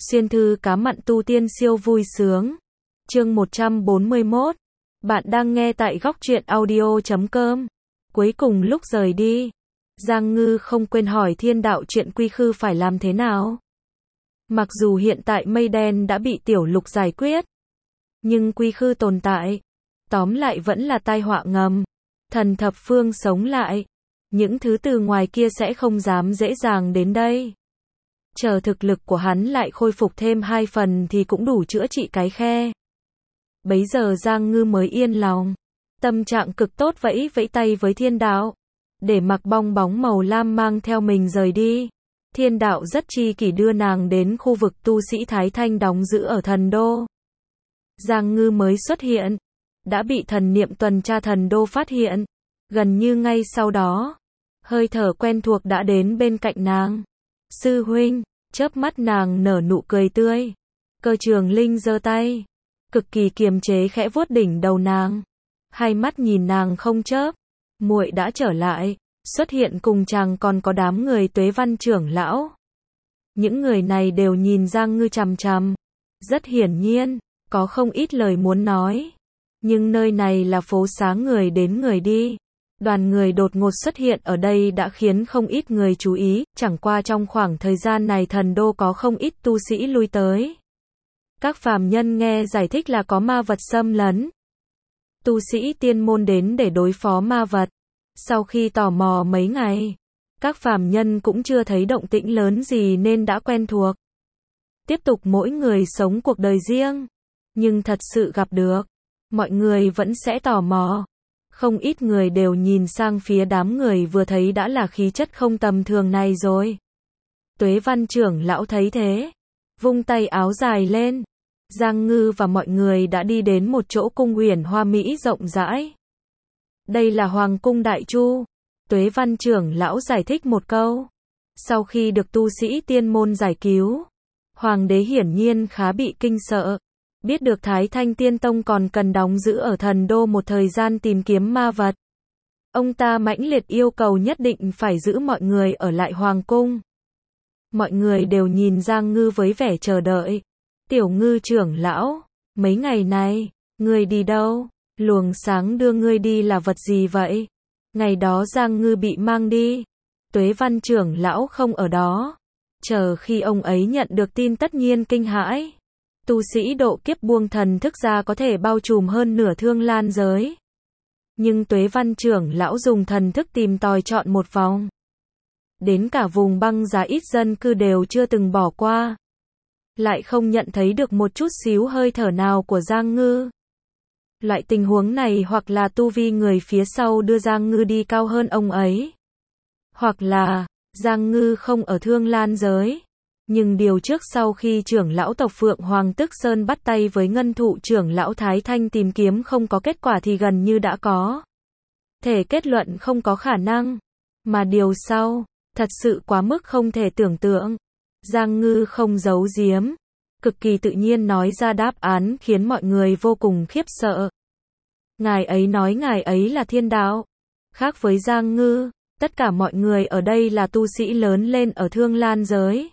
Xuyên thư cá mặn tu tiên siêu vui sướng. Chương 141. Bạn đang nghe tại góc truyện audio.com. Cuối cùng lúc rời đi, Giang Ngư không quên hỏi Thiên Đạo chuyện quy khư phải làm thế nào. Mặc dù hiện tại mây đen đã bị Tiểu Lục giải quyết, nhưng quy khư tồn tại. Tóm lại vẫn là tai họa ngầm. Thần thập phương sống lại, những thứ từ ngoài kia sẽ không dám dễ dàng đến đây. Chờ thực lực của hắn lại khôi phục thêm 2 phần thì cũng đủ chữa trị cái khe. Bấy giờ Giang Ngư mới yên lòng. Tâm trạng cực tốt vẫy vẫy tay với Thiên Đạo, để mặc bong bóng màu lam mang theo mình rời đi. Thiên Đạo rất chi kỷ đưa nàng đến khu vực tu sĩ Thái Thanh đóng giữ ở thần đô. Giang Ngư mới xuất hiện, đã bị thần niệm tuần tra thần đô phát hiện. Gần như ngay sau đó, hơi thở quen thuộc đã đến bên cạnh nàng. Sư huynh, chớp mắt nàng nở nụ cười tươi. Cơ Trường Linh giơ tay, cực kỳ kiềm chế khẽ vuốt đỉnh đầu nàng. Hai mắt nhìn nàng không chớp. Muội đã trở lại, xuất hiện cùng chàng còn có đám người Tuế Văn trưởng lão. Những người này đều nhìn Giang Ngư chằm chằm. Rất hiển nhiên, có không ít lời muốn nói. Nhưng nơi này là phố xá người đến người đi. Đoàn người đột ngột xuất hiện ở đây đã khiến không ít người chú ý, chẳng qua trong khoảng thời gian này thần đô có không ít tu sĩ lui tới. Các phàm nhân nghe giải thích là có ma vật xâm lấn. Tu sĩ tiên môn đến để đối phó ma vật. Sau khi tò mò mấy ngày, các phàm nhân cũng chưa thấy động tĩnh lớn gì nên đã quen thuộc. Tiếp tục mỗi người sống cuộc đời riêng. Nhưng thật sự gặp được, mọi người vẫn sẽ tò mò. Không ít người đều nhìn sang phía đám người vừa thấy đã là khí chất không tầm thường này rồi. Tuế Văn trưởng lão thấy thế, vung tay áo dài lên. Giang Ngư và mọi người đã đi đến một chỗ cung huyền hoa mỹ rộng rãi. Đây là Hoàng cung Đại Chu. Tuế Văn trưởng lão giải thích một câu. Sau khi được tu sĩ tiên môn giải cứu, Hoàng đế hiển nhiên khá bị kinh sợ. Biết được Thái Thanh Tiên Tông còn cần đóng giữ ở thần đô một thời gian tìm kiếm ma vật. Ông ta mãnh liệt yêu cầu nhất định phải giữ mọi người ở lại Hoàng cung. Mọi người đều nhìn Giang Ngư với vẻ chờ đợi. Tiểu Ngư trưởng lão, mấy ngày này, ngươi đi đâu? Luồng sáng đưa ngươi đi là vật gì vậy? Ngày đó Giang Ngư bị mang đi. Tuế Văn trưởng lão không ở đó. Chờ khi ông ấy nhận được tin tất nhiên kinh hãi. Tu sĩ độ kiếp buông thần thức ra có thể bao trùm hơn nửa Thương Lan giới. Nhưng Tuế Văn trưởng lão dùng thần thức tìm tòi chọn một vòng. Đến cả vùng băng giá ít dân cư đều chưa từng bỏ qua. Lại không nhận thấy được một chút xíu hơi thở nào của Giang Ngư. Loại tình huống này hoặc là tu vi người phía sau đưa Giang Ngư đi cao hơn ông ấy. Hoặc là, Giang Ngư không ở Thương Lan giới. Nhưng điều trước sau khi trưởng lão tộc Phượng Hoàng Tức Sơn bắt tay với ngân thụ trưởng lão Thái Thanh tìm kiếm không có kết quả thì gần như đã có thể kết luận không có khả năng. Mà điều sau, thật sự quá mức không thể tưởng tượng. Giang Ngư không giấu giếm, cực kỳ tự nhiên nói ra đáp án khiến mọi người vô cùng khiếp sợ. Ngài ấy nói ngài ấy là Thiên Đạo. Khác với Giang Ngư, tất cả mọi người ở đây là tu sĩ lớn lên ở Thương Lan giới.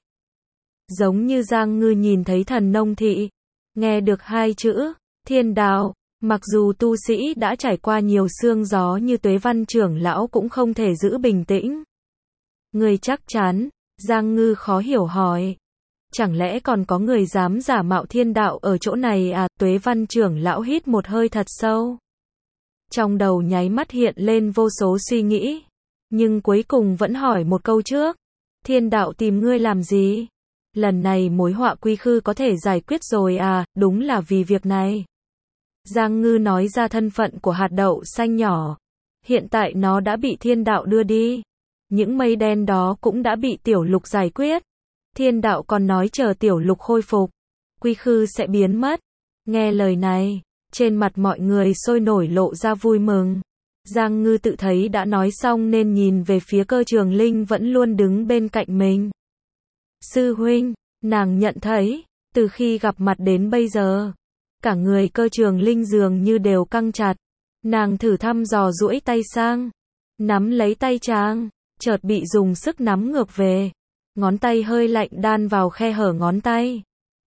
Giống như Giang Ngư nhìn thấy thần nông thị, nghe được 2 chữ, Thiên Đạo, mặc dù tu sĩ đã trải qua nhiều sương gió như Tuế Văn trưởng lão cũng không thể giữ bình tĩnh. Người chắc chắn? Giang Ngư khó hiểu hỏi. Chẳng lẽ còn có người dám giả mạo Thiên Đạo ở chỗ này à? Tuế Văn trưởng lão hít một hơi thật sâu. Trong đầu nháy mắt hiện lên vô số suy nghĩ. Nhưng cuối cùng vẫn hỏi một câu trước. Thiên Đạo tìm ngươi làm gì? Lần này mối họa quy khư có thể giải quyết rồi à? Đúng là vì việc này. Giang Ngư nói ra thân phận của hạt đậu xanh nhỏ. Hiện tại nó đã bị Thiên Đạo đưa đi. Những mây đen đó cũng đã bị Tiểu Lục giải quyết. Thiên Đạo còn nói chờ Tiểu Lục khôi phục, quy khư sẽ biến mất. Nghe lời này, trên mặt mọi người sôi nổi lộ ra vui mừng. Giang Ngư tự thấy đã nói xong nên nhìn về phía Cơ Trường Linh vẫn luôn đứng bên cạnh mình. Sư huynh, nàng nhận thấy, từ khi gặp mặt đến bây giờ, cả người Cơ Trường Linh dường như đều căng chặt. Nàng thử thăm dò duỗi tay sang, nắm lấy tay chàng, chợt bị dùng sức nắm ngược về. Ngón tay hơi lạnh đan vào khe hở ngón tay.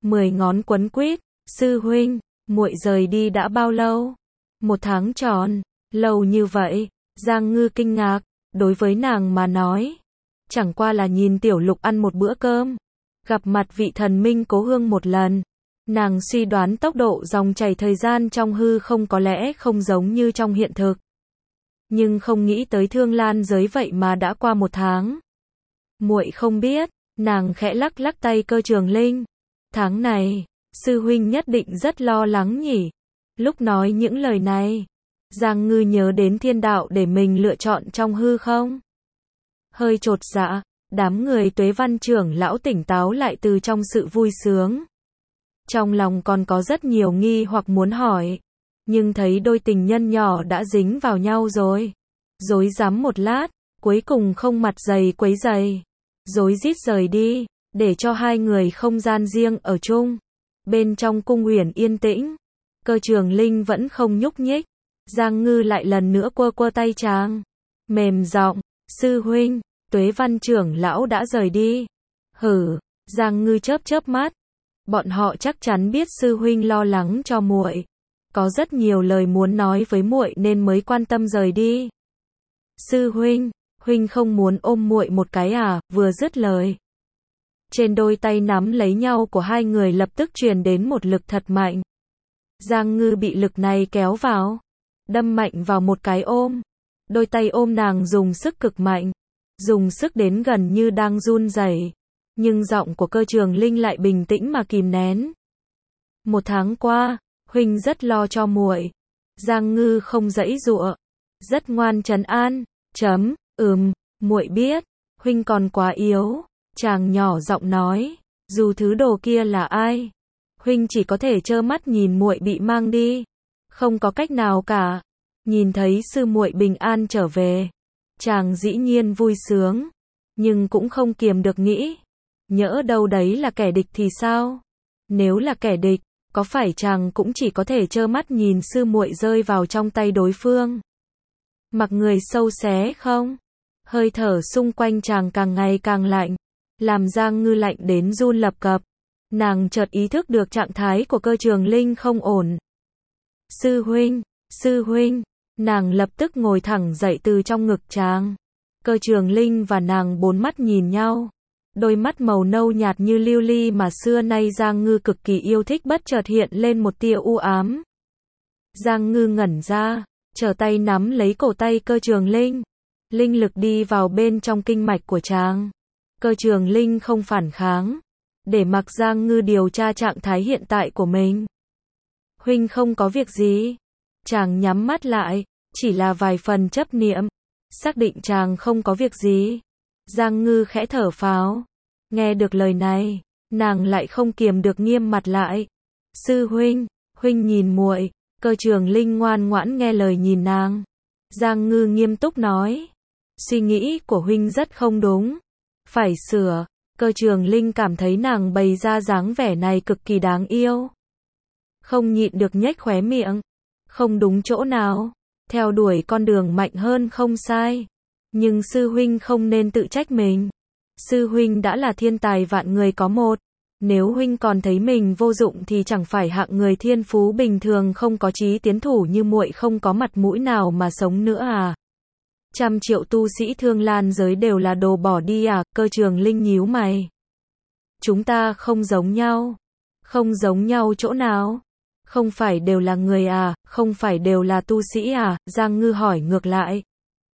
10 ngón quấn quýt, sư huynh, muội rời đi đã bao lâu? 1 tháng tròn, lâu như vậy, Giang Ngư kinh ngạc, đối với nàng mà nói, chẳng qua là nhìn Tiểu Lục ăn một bữa cơm, gặp mặt vị thần minh Cố Hương một lần. Nàng suy đoán tốc độ dòng chảy thời gian trong hư không có lẽ không giống như trong hiện thực. Nhưng không nghĩ tới Thương Lan giới vậy mà đã qua 1 tháng. Muội không biết, nàng khẽ lắc lắc tay Cơ Trường Linh. Tháng này, sư huynh nhất định rất lo lắng nhỉ. Lúc nói những lời này, Giang Ngư nhớ đến thiên đạo để mình lựa chọn trong hư không. Hơi chột dạ, đám người Tuế Văn trưởng lão tỉnh táo lại từ trong sự vui sướng. Trong lòng còn có rất nhiều nghi hoặc muốn hỏi, nhưng thấy đôi tình nhân nhỏ đã dính vào nhau rồi. Rối rắm một lát, cuối cùng không mặt dày quấy giày. Rối rít rời đi, để cho hai người không gian riêng ở chung. Bên trong cung uyển yên tĩnh, Cơ Trường Linh vẫn không nhúc nhích. Giang Ngư lại lần nữa quơ quơ tay chàng. Mềm giọng, sư huynh, Tuế Văn trưởng lão đã rời đi. Hử, Giang Ngư chớp chớp mắt. Bọn họ chắc chắn biết sư huynh lo lắng cho muội, có rất nhiều lời muốn nói với muội nên mới quan tâm rời đi. Sư huynh, huynh không muốn ôm muội một cái à? Vừa dứt lời, trên đôi tay nắm lấy nhau của hai người lập tức truyền đến một lực thật mạnh. Giang Ngư bị lực này kéo vào, đâm mạnh vào một cái ôm. Đôi tay ôm nàng dùng sức cực mạnh, dùng sức đến gần như đang run rẩy. Nhưng giọng của Cơ Trường Linh lại bình tĩnh mà kìm nén. 1 tháng qua, huynh rất lo cho muội. Giang Ngư không giãy giụa, rất ngoan trấn an. Muội biết, huynh còn quá yếu. Chàng nhỏ giọng nói, dù thứ đồ kia là ai, huynh chỉ có thể trơ mắt nhìn muội bị mang đi, không có cách nào cả. Nhìn thấy sư muội bình an trở về, chàng dĩ nhiên vui sướng, nhưng cũng không kiềm được nghĩ, nhỡ đâu đấy là kẻ địch thì sao? Nếu là kẻ địch, có phải chàng cũng chỉ có thể trơ mắt nhìn sư muội rơi vào trong tay đối phương? Mặc người sâu xé không? Hơi thở xung quanh chàng càng ngày càng lạnh, làm Giang Ngư lạnh đến run lập cập. Nàng chợt ý thức được trạng thái của Cơ Trường Linh không ổn. Sư huynh, nàng lập tức ngồi thẳng dậy từ trong ngực chàng. Cơ Trường Linh và nàng bốn mắt nhìn nhau. Đôi mắt màu nâu nhạt như lưu ly mà xưa nay Giang Ngư cực kỳ yêu thích bất chợt hiện lên một tia u ám. Giang Ngư ngẩn ra, trở tay nắm lấy cổ tay Cơ Trường Linh. Linh lực đi vào bên trong kinh mạch của chàng. Cơ Trường Linh không phản kháng, để mặc Giang Ngư điều tra trạng thái hiện tại của mình. Huynh không có việc gì. Chàng nhắm mắt lại, chỉ là vài phần chấp niệm, xác định chàng không có việc gì. Giang Ngư khẽ thở phào. Nghe được lời này, nàng lại không kiềm được nghiêm mặt lại. Sư huynh, huynh nhìn muội. Cơ Trường Linh ngoan ngoãn nghe lời nhìn nàng. Giang Ngư nghiêm túc nói, suy nghĩ của huynh rất không đúng, phải sửa. Cơ Trường Linh cảm thấy nàng bày ra dáng vẻ này cực kỳ đáng yêu, không nhịn được nhếch khóe miệng. Không đúng chỗ nào, theo đuổi con đường mạnh hơn không sai, nhưng sư huynh không nên tự trách mình. Sư huynh đã là thiên tài vạn người có một, nếu huynh còn thấy mình vô dụng thì chẳng phải hạng người thiên phú bình thường không có chí tiến thủ như muội không có mặt mũi nào mà sống nữa à? 100 triệu tu sĩ Thương Lan giới đều là đồ bỏ đi à? Cơ Trường Linh nhíu mày. Chúng ta không giống nhau. Không giống nhau chỗ nào? Không phải đều là người à? Không phải đều là tu sĩ à? Giang Ngư hỏi ngược lại.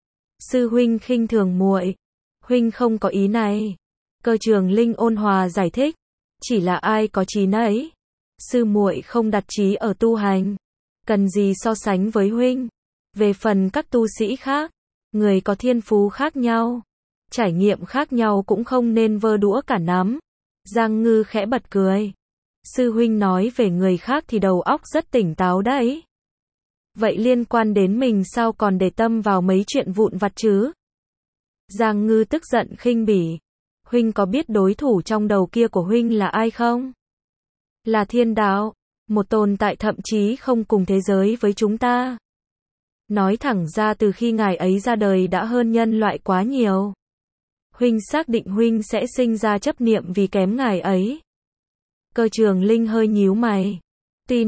Sư huynh khinh thường muội. Huynh không có ý này. Cơ Trường Linh ôn hòa giải thích. Chỉ là ai có chí nấy. Sư muội không đặt chí ở tu hành, cần gì so sánh với huynh. Về phần các tu sĩ khác, người có thiên phú khác nhau, trải nghiệm khác nhau cũng không nên vơ đũa cả nắm. Giang Ngư khẽ bật cười. Sư huynh nói về người khác thì đầu óc rất tỉnh táo đấy. Vậy liên quan đến mình sao còn để tâm vào mấy chuyện vụn vặt chứ? Giang Ngư tức giận khinh bỉ. Huynh có biết đối thủ trong đầu kia của huynh là ai không? Là thiên đạo, một tồn tại thậm chí không cùng thế giới với chúng ta. Nói thẳng ra từ khi ngài ấy ra đời đã hơn nhân loại quá nhiều. Huynh xác định huynh sẽ sinh ra chấp niệm vì kém ngài ấy. Cơ Trường Linh hơi nhíu mày. Tuy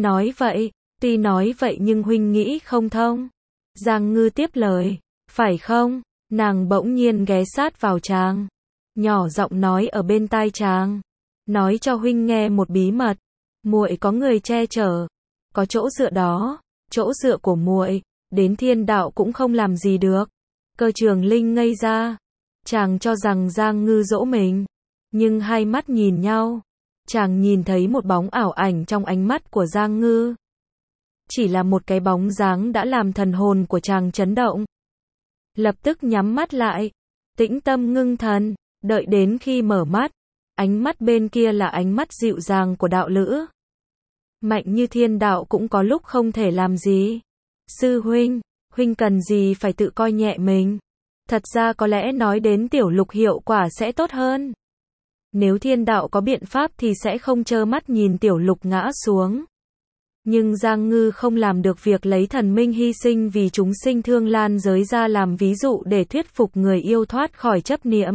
nói vậy nhưng huynh nghĩ không thông. Giang Ngư tiếp lời, phải không? Nàng bỗng nhiên ghé sát vào chàng, nhỏ giọng nói ở bên tai chàng, nói cho huynh nghe một bí mật. Muội có người che chở, có chỗ dựa đó, chỗ dựa của muội, đến thiên đạo cũng không làm gì được. Cơ Trường Linh ngây ra, chàng cho rằng Giang Ngư dỗ mình, nhưng hai mắt nhìn nhau, chàng nhìn thấy một bóng ảo ảnh trong ánh mắt của Giang Ngư. Chỉ là một cái bóng dáng đã làm thần hồn của chàng chấn động. Lập tức nhắm mắt lại, tĩnh tâm ngưng thần, đợi đến khi mở mắt, ánh mắt bên kia là ánh mắt dịu dàng của đạo lữ. Mạnh như thiên đạo cũng có lúc không thể làm gì. Sư huynh cần gì phải tự coi nhẹ mình. Thật ra có lẽ nói đến tiểu lục hiệu quả sẽ tốt hơn. Nếu thiên đạo có biện pháp thì sẽ không trơ mắt nhìn tiểu lục ngã xuống. Nhưng Giang Ngư không làm được việc lấy thần minh hy sinh vì chúng sinh thương lan giới ra làm ví dụ để thuyết phục người yêu thoát khỏi chấp niệm.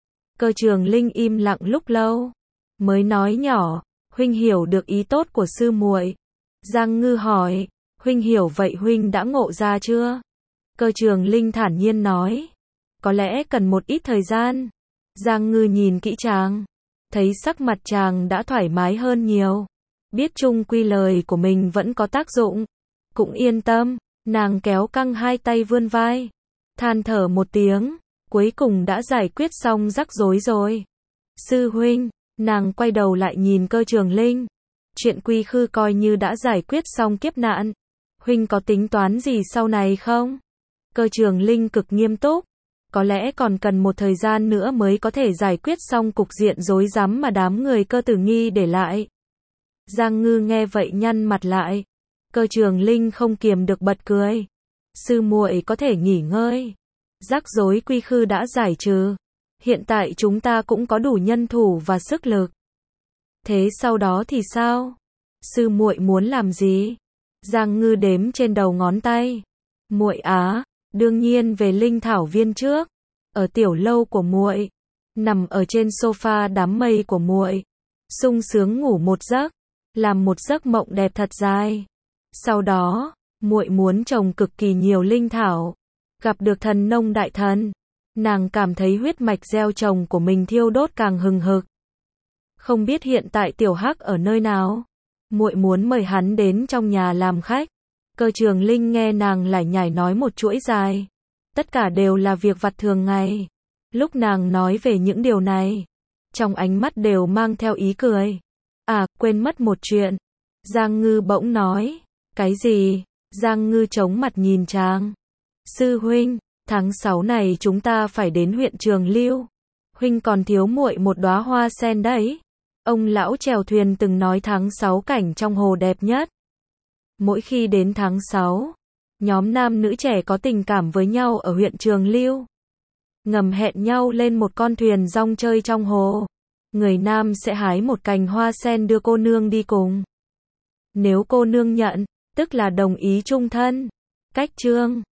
Cơ Trường Linh im lặng lúc lâu, mới nói nhỏ, huynh hiểu được ý tốt của sư muội. Giang Ngư hỏi, huynh hiểu vậy huynh đã ngộ ra chưa? Cơ Trường Linh thản nhiên nói, có lẽ cần một ít thời gian. Giang Ngư nhìn kỹ chàng, thấy sắc mặt chàng đã thoải mái hơn nhiều. Biết chung quy lời của mình vẫn có tác dụng, cũng yên tâm, nàng kéo căng hai tay vươn vai, than thở một tiếng, cuối cùng đã giải quyết xong rắc rối rồi. Sư huynh, nàng quay đầu lại nhìn Cơ Trường Linh, chuyện quy khư coi như đã giải quyết xong kiếp nạn, huynh có tính toán gì sau này không? Cơ Trường Linh cực nghiêm túc, có lẽ còn cần một thời gian nữa mới có thể giải quyết xong cục diện rối rắm mà đám người Cơ Tử Nghi để lại. Giang Ngư nghe vậy nhăn mặt lại. Cơ Trường Linh không kiềm được bật cười. Sư muội có thể nghỉ ngơi. Rắc rối quy khư đã giải trừ. Hiện tại chúng ta cũng có đủ nhân thủ và sức lực. Thế sau đó thì sao? Sư muội muốn làm gì? Giang Ngư đếm trên đầu ngón tay. Muội á, đương nhiên về linh thảo viên trước. Ở tiểu lâu của muội, nằm ở trên sofa đám mây của muội, sung sướng ngủ một giấc. Làm một giấc mộng đẹp thật dài. Sau đó, muội muốn trồng cực kỳ nhiều linh thảo, gặp được thần nông đại thần. Nàng cảm thấy huyết mạch gieo trồng của mình thiêu đốt càng hừng hực. Không biết hiện tại Tiểu Hắc ở nơi nào? Muội muốn mời hắn đến trong nhà làm khách. Cơ Trường Linh nghe nàng lải nhải nói một chuỗi dài. Tất cả đều là việc vặt thường ngày. Lúc nàng nói về những điều này, trong ánh mắt đều mang theo ý cười. À, quên mất một chuyện. Giang Ngư bỗng nói. Cái gì? Giang Ngư chống mặt nhìn chàng. Sư huynh, tháng 6 này chúng ta phải đến huyện Trường Lưu. Huynh còn thiếu muội một đóa hoa sen đấy. Ông lão chèo thuyền từng nói tháng 6 cảnh trong hồ đẹp nhất. Mỗi khi đến tháng 6, nhóm nam nữ trẻ có tình cảm với nhau ở huyện Trường Lưu, ngầm hẹn nhau lên một con thuyền rong chơi trong hồ. Người nam sẽ hái một cành hoa sen đưa cô nương đi cùng. Nếu cô nương nhận, tức là đồng ý chung thân. Cách chương